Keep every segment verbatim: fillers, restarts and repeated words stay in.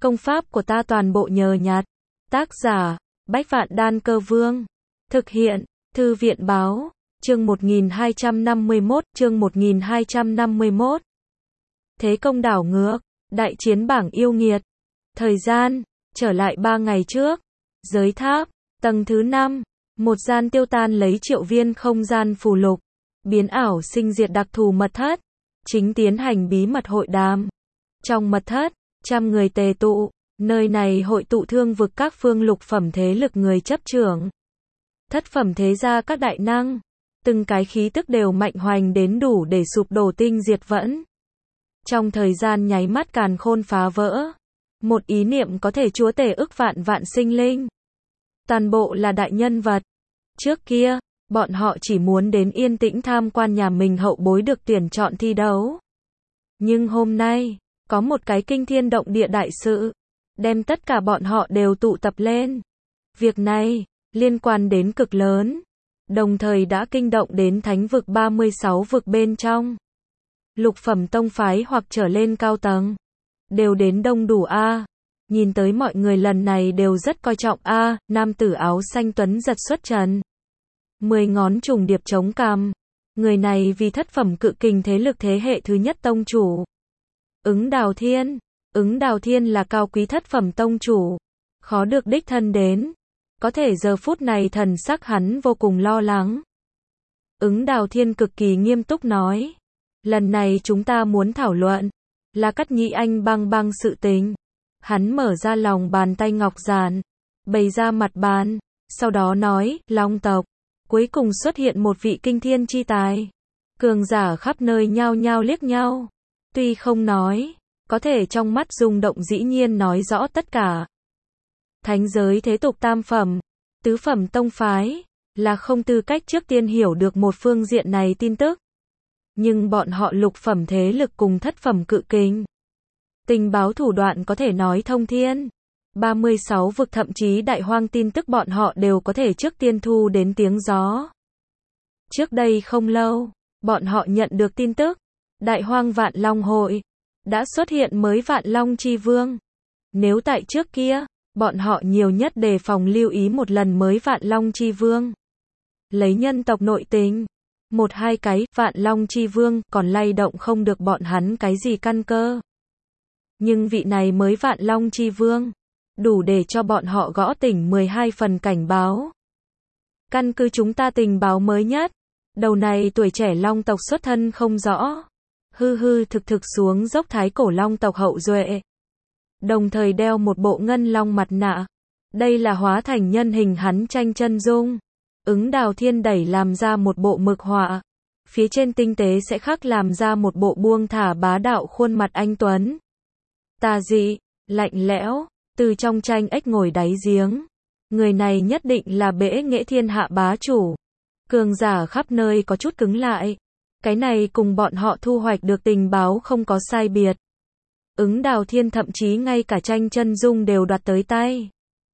Công pháp của ta toàn bộ nhờ nhặt. Tác giả, Bách Vạn Đan Cơ Vương. Thực hiện, Thư viện Báo. Chương một nghìn hai trăm năm mươi mốt, chương một nghìn hai trăm năm mươi mốt. Thế công đảo ngược, đại chiến bảng yêu nghiệt. Thời gian, trở lại ba ngày trước. Giới tháp, tầng thứ năm. Một gian tiêu tan lấy triệu viên không gian phù lục. Biến ảo sinh diệt đặc thù mật thất. Chính tiến hành bí mật hội đàm. Trong mật thất, trăm người tề tụ. Nơi này hội tụ thương vực các phương lục phẩm thế lực người chấp trưởng. Thất phẩm thế gia các đại năng. Từng cái khí tức đều mạnh hoành đến đủ để sụp đổ tinh diệt vẫn. Trong thời gian nháy mắt càn khôn phá vỡ. Một ý niệm có thể chúa tể ức vạn vạn sinh linh. Toàn bộ là đại nhân vật. Trước kia, bọn họ chỉ muốn đến yên tĩnh tham quan nhà mình hậu bối được tuyển chọn thi đấu. Nhưng hôm nay, có một cái kinh thiên động địa đại sự. Đem tất cả bọn họ đều tụ tập lên. Việc này, liên quan đến cực lớn. Đồng thời đã kinh động đến thánh vực ba mươi sáu vực bên trong. Lục phẩm tông phái hoặc trở lên cao tầng. Đều đến đông đủ A. Nhìn tới mọi người lần này đều rất coi trọng A. Nam tử áo xanh tuấn giật xuất trần. Mười ngón trùng điệp chống cằm. Người này vì thất phẩm cự kình thế lực thế hệ thứ nhất tông chủ. Ứng Đào Thiên. Ứng Đào Thiên là cao quý thất phẩm tông chủ. Khó được đích thân đến. Có thể giờ phút này thần sắc hắn vô cùng lo lắng. Ứng Đào Thiên cực kỳ nghiêm túc nói. Lần này chúng ta muốn thảo luận. Là Cắt Nhĩ Anh băng băng sự tình. Hắn mở ra lòng bàn tay ngọc giản. Bày ra mặt bàn. Sau đó nói, Long tộc. Cuối cùng xuất hiện một vị kinh thiên chi tài. Cường giả khắp nơi nhao nhao liếc nhau. Tuy không nói. Có thể trong mắt rung động dĩ nhiên nói rõ tất cả. Thánh giới thế tục tam phẩm, tứ phẩm tông phái, là không tư cách trước tiên hiểu được một phương diện này tin tức. Nhưng bọn họ lục phẩm thế lực cùng thất phẩm cự kình. Tình báo thủ đoạn có thể nói thông thiên. ba mươi sáu vực thậm chí đại hoang tin tức bọn họ đều có thể trước tiên thu đến tiếng gió. Trước đây không lâu, bọn họ nhận được tin tức. Đại hoang Vạn Long Hội đã xuất hiện mới Vạn Long Chi Vương. Nếu tại trước kia, bọn họ nhiều nhất đề phòng lưu ý một lần mới Vạn Long Chi Vương. Lấy nhân tộc nội tình, một hai cái Vạn Long Chi Vương còn lay động không được bọn hắn cái gì căn cơ. Nhưng vị này mới Vạn Long Chi Vương, đủ để cho bọn họ gõ tỉnh mười hai phần cảnh báo. Căn cứ chúng ta tình báo mới nhất, đầu này tuổi trẻ Long tộc xuất thân không rõ. Hư hư thực thực xuống dốc thái cổ Long tộc hậu duệ. Đồng thời đeo một bộ ngân long mặt nạ. Đây là hóa thành nhân hình hắn tranh chân dung. Ứng Đào Thiên đẩy làm ra một bộ mực họa. Phía trên tinh tế sẽ khắc làm ra một bộ buông thả bá đạo khuôn mặt anh tuấn. Tà dị, lạnh lẽo, từ trong tranh ếch ngồi đáy giếng. Người này nhất định là bể nghệ thiên hạ bá chủ. Cường giả khắp nơi có chút cứng lại. Cái này cùng bọn họ thu hoạch được tình báo không có sai biệt. Ứng Đào Thiên thậm chí ngay cả tranh chân dung đều đoạt tới tay.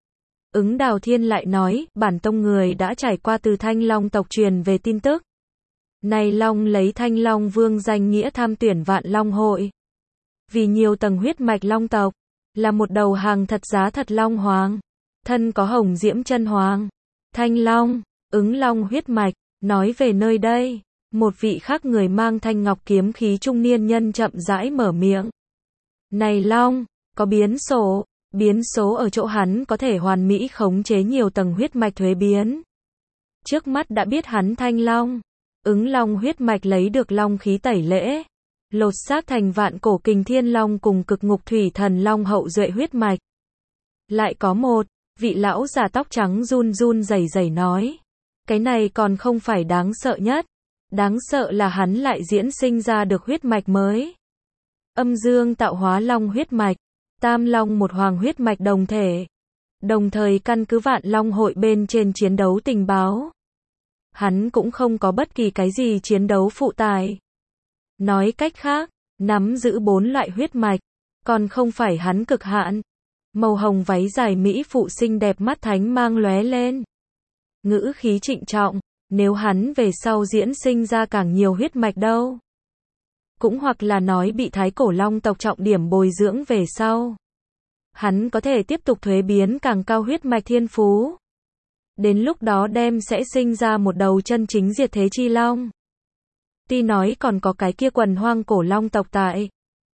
Ứng Đào Thiên lại nói, bản tông người đã trải qua từ Thanh Long tộc truyền về tin tức. Này Long lấy Thanh Long Vương danh nghĩa tham tuyển Vạn Long Hội. Vì nhiều tầng huyết mạch Long tộc, là một đầu hàng thật giá thật Long Hoàng. Thân có hồng diễm chân Hoàng. Thanh Long, ứng Long huyết mạch, nói về nơi đây. Một vị khác người mang thanh ngọc kiếm khí trung niên nhân chậm rãi mở miệng. Này Long, có biến số, biến số ở chỗ hắn có thể hoàn mỹ khống chế nhiều tầng huyết mạch thuế biến. Trước mắt đã biết hắn Thanh Long, ứng Long huyết mạch lấy được Long khí tẩy lễ, lột xác thành vạn cổ kình thiên Long cùng cực ngục thủy thần Long hậu duệ huyết mạch. Lại có một, vị lão già tóc trắng run run rẩy rẩy nói. Cái này còn không phải đáng sợ nhất. Đáng sợ là hắn lại diễn sinh ra được huyết mạch mới. Âm dương tạo hóa Long huyết mạch, Tam Long một Hoàng huyết mạch đồng thể. Đồng thời căn cứ Vạn Long Hội bên trên chiến đấu tình báo. Hắn cũng không có bất kỳ cái gì chiến đấu phụ tài. Nói cách khác, nắm giữ bốn loại huyết mạch, còn không phải hắn cực hạn. Màu hồng váy dài mỹ phụ xinh đẹp mắt thánh mang lóe lên. Ngữ khí trịnh trọng. Nếu hắn về sau diễn sinh ra càng nhiều huyết mạch đâu. Cũng hoặc là nói bị thái cổ Long tộc trọng điểm bồi dưỡng về sau. hắn có thể tiếp tục thuế biến càng cao huyết mạch thiên phú. Đến lúc đó đem sẽ sinh ra một đầu chân chính diệt thế chi long. Tuy nói còn có cái kia quần hoang cổ long tộc tại.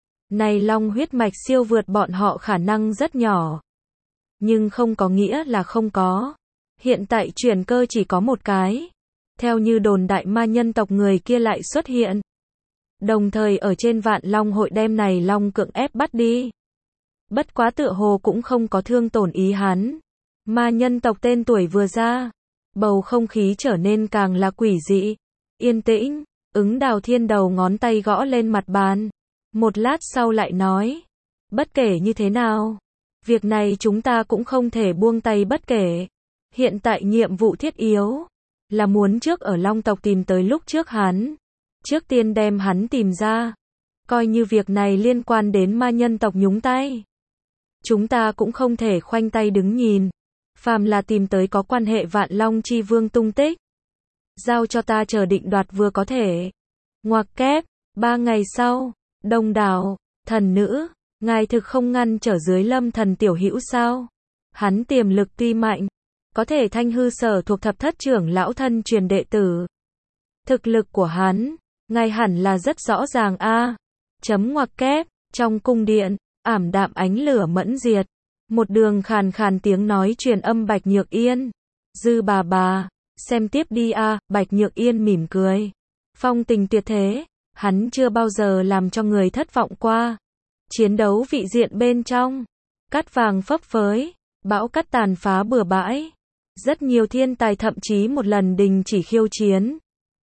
Này long huyết mạch siêu vượt bọn họ khả năng rất nhỏ. Nhưng không có nghĩa là không có. Hiện tại chuyển cơ chỉ có một cái. Theo như đồn đại ma nhân tộc người kia lại xuất hiện. Đồng thời ở trên vạn long hội đem này long cưỡng ép bắt đi. Bất quá tựa hồ cũng không có thương tổn ý hắn. Ma nhân tộc tên tuổi vừa ra. Bầu không khí trở nên càng là quỷ dị. Yên tĩnh, ứng đào thiên đầu ngón tay gõ lên mặt bàn. Một lát sau lại nói. Bất kể như thế nào. Việc này chúng ta cũng không thể buông tay bất kể. Hiện tại nhiệm vụ thiết yếu. Là muốn trước ở long tộc tìm tới lúc trước hắn. Trước tiên đem hắn tìm ra. Coi như việc này liên quan đến ma nhân tộc nhúng tay. Chúng ta cũng không thể khoanh tay đứng nhìn. Phàm là tìm tới có quan hệ vạn long chi vương tung tích. Giao cho ta chờ định đoạt vừa có thể. Ngoặc kép, ba ngày sau, đông đảo, thần nữ, ngài thực không ngăn trở dưới lâm thần tiểu hữu sao. Hắn tiềm lực tuy mạnh. Có thể thanh hư sở thuộc thập thất trưởng lão thân truyền đệ tử. Thực lực của hắn, ngài hẳn là rất rõ ràng a. Chấm ngoặc kép, trong cung điện, ảm đạm ánh lửa mẫn diệt. Một đường khàn khàn tiếng nói truyền âm Bạch Nhược Yên. Dư bà bà, xem tiếp đi a. Bạch Nhược Yên mỉm cười. Phong tình tuyệt thế, hắn chưa bao giờ làm cho người thất vọng qua. Chiến đấu vị diện bên trong, cát vàng phấp phới, bão cát tàn phá bừa bãi. Rất nhiều thiên tài thậm chí một lần đình chỉ khiêu chiến.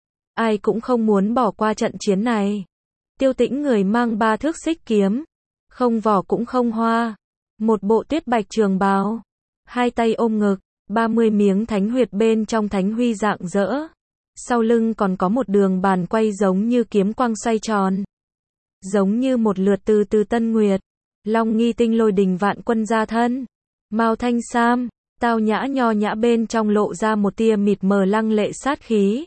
Ai cũng không muốn bỏ qua trận chiến này. Tiêu Tĩnh người mang ba thước xích kiếm. Không vỏ cũng không hoa. Một bộ tuyết bạch trường bào. Hai tay ôm ngực. Ba mươi miếng thánh huyệt bên trong thánh huy rạng rỡ. Sau lưng còn có một đường bàn quay giống như kiếm quang xoay tròn. Giống như một lượt từ từ tân nguyệt. Long nghi tinh lôi đình vạn quân ra thân. Mao thanh sam. Tao nhã nho nhã bên trong lộ ra một tia mịt mờ lăng lệ sát khí.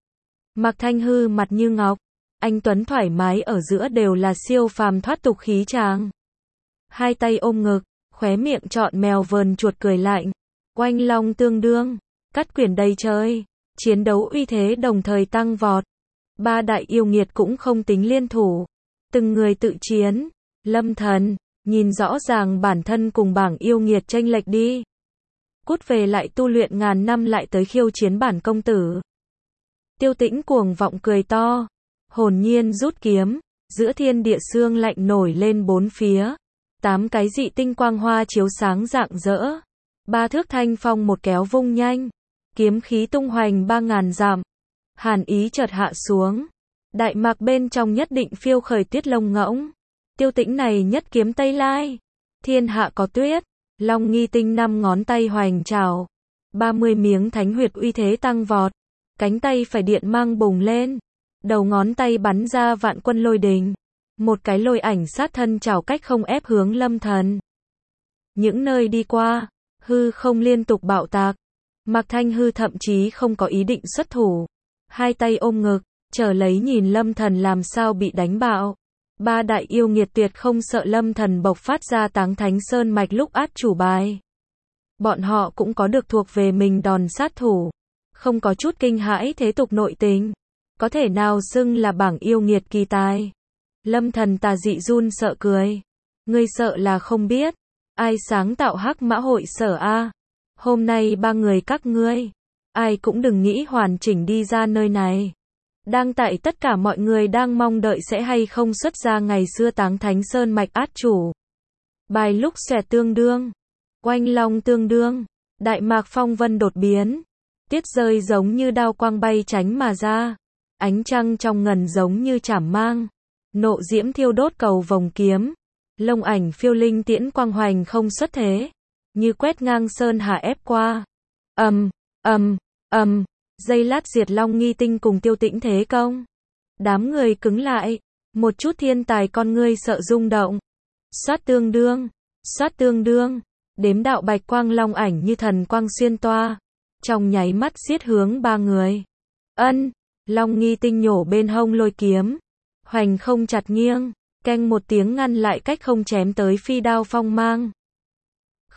Mạc Thanh Hư mặt như ngọc, anh tuấn thoải mái ở giữa đều là siêu phàm thoát tục khí chàng. Hai tay ôm ngực, khóe miệng trọn mèo vờn chuột cười lạnh, oanh long tương đương, cắt quyển đầy trời, chiến đấu uy thế đồng thời tăng vọt. Ba đại yêu nghiệt cũng không tính liên thủ, từng người tự chiến. Lâm Thần, nhìn rõ ràng bản thân cùng bảng yêu nghiệt chênh lệch đi. Cút về lại tu luyện ngàn năm lại tới khiêu chiến bản công tử. Tiêu Tĩnh cuồng vọng cười to, hồn nhiên rút kiếm, giữa thiên địa sương lạnh nổi lên bốn phía. Tám cái dị tinh quang hoa chiếu sáng rạng rỡ. Ba thước thanh phong một kéo vung nhanh, kiếm khí tung hoành ba ngàn dặm. Hàn ý chợt hạ xuống, đại mạc bên trong nhất định phiêu khởi tuyết lông ngỗng. Tiêu Tĩnh này nhất kiếm Tây Lai, thiên hạ có tuyết. Long nghi tinh năm ngón tay hoành trào, ba mươi miếng thánh huyệt uy thế tăng vọt, cánh tay phải điện mang bùng lên, đầu ngón tay bắn ra vạn quân lôi đình, một cái lôi ảnh sát thân trào cách không ép hướng Lâm Thần. Những nơi đi qua, hư không liên tục bạo tạc, Mạc Thanh Hư thậm chí không có ý định xuất thủ, hai tay ôm ngực, chờ lấy nhìn Lâm Thần làm sao bị đánh bạo. Ba đại yêu nghiệt tuyệt không sợ Lâm Thần bộc phát ra Táng Thánh Sơn mạch lúc át chủ bài. Bọn họ cũng có được thuộc về mình đòn sát thủ, không có chút kinh hãi thế tục nội tình, có thể nào xưng là bảng yêu nghiệt kỳ tài. Lâm Thần tà dị run sợ cười, ngươi sợ là không biết, ai sáng tạo Hắc Mã hội sở a? Hôm nay ba người các ngươi, ai cũng đừng nghĩ hoàn chỉnh đi ra nơi này. Đang tại tất cả mọi người đang mong đợi sẽ hay không xuất ra ngày xưa Táng Thánh Sơn mạch át chủ bài lúc xòe tương đương, oanh long tương đương, đại mạc phong vân đột biến, tiết rơi giống như đao quang bay tránh mà ra, ánh trăng trong ngần giống như chảm mang, nộ diễm thiêu đốt cầu vòng kiếm, lông ảnh phiêu linh tiễn quang hoành không xuất thế, như quét ngang sơn hà ép qua. Ầm, ầm, ầm. Giây lát diệt Long nghi tinh cùng Tiêu Tĩnh thế công. Đám người cứng lại, một chút thiên tài con ngươi sợ rung động. Xoát tương đương, xoát tương đương, đếm đạo bạch quang long ảnh như thần quang xuyên toa. Trong nháy mắt giết hướng ba người. Ân, Long nghi tinh nhổ bên hông lôi kiếm. Hoành không chặt nghiêng, keng một tiếng ngăn lại cách không chém tới phi đao phong mang.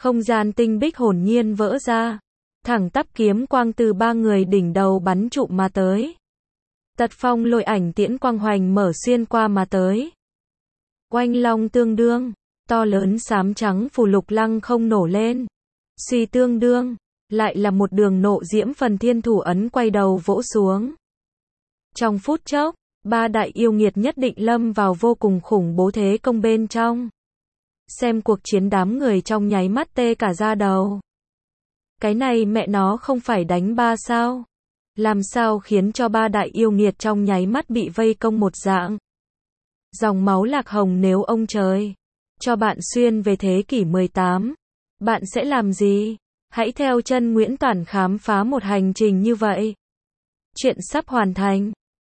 Không gian tinh bích hồn nhiên vỡ ra. Thẳng tắp kiếm quang từ ba người đỉnh đầu bắn trụm mà tới. Tật phong lôi ảnh tiễn quang hoành mở xuyên qua mà tới. Oanh long tương đương, to lớn xám trắng phù lục lăng không nổ lên. Suy tương đương, lại là một đường nộ diễm phần thiên thủ ấn quay đầu vỗ xuống. Trong phút chốc, ba đại yêu nghiệt nhất định lâm vào vô cùng khủng bố thế công bên trong. Xem cuộc chiến đám người trong nháy mắt tê cả da đầu. Cái này mẹ nó không phải đánh ba sao? Làm sao khiến cho ba đại yêu nghiệt trong nháy mắt bị vây công một dạng? Dòng máu lạc hồng nếu ông trời cho bạn xuyên về thế kỷ mười tám, bạn sẽ làm gì? Hãy theo chân Nguyễn Toản khám phá một hành trình như vậy. Chuyện sắp hoàn thành.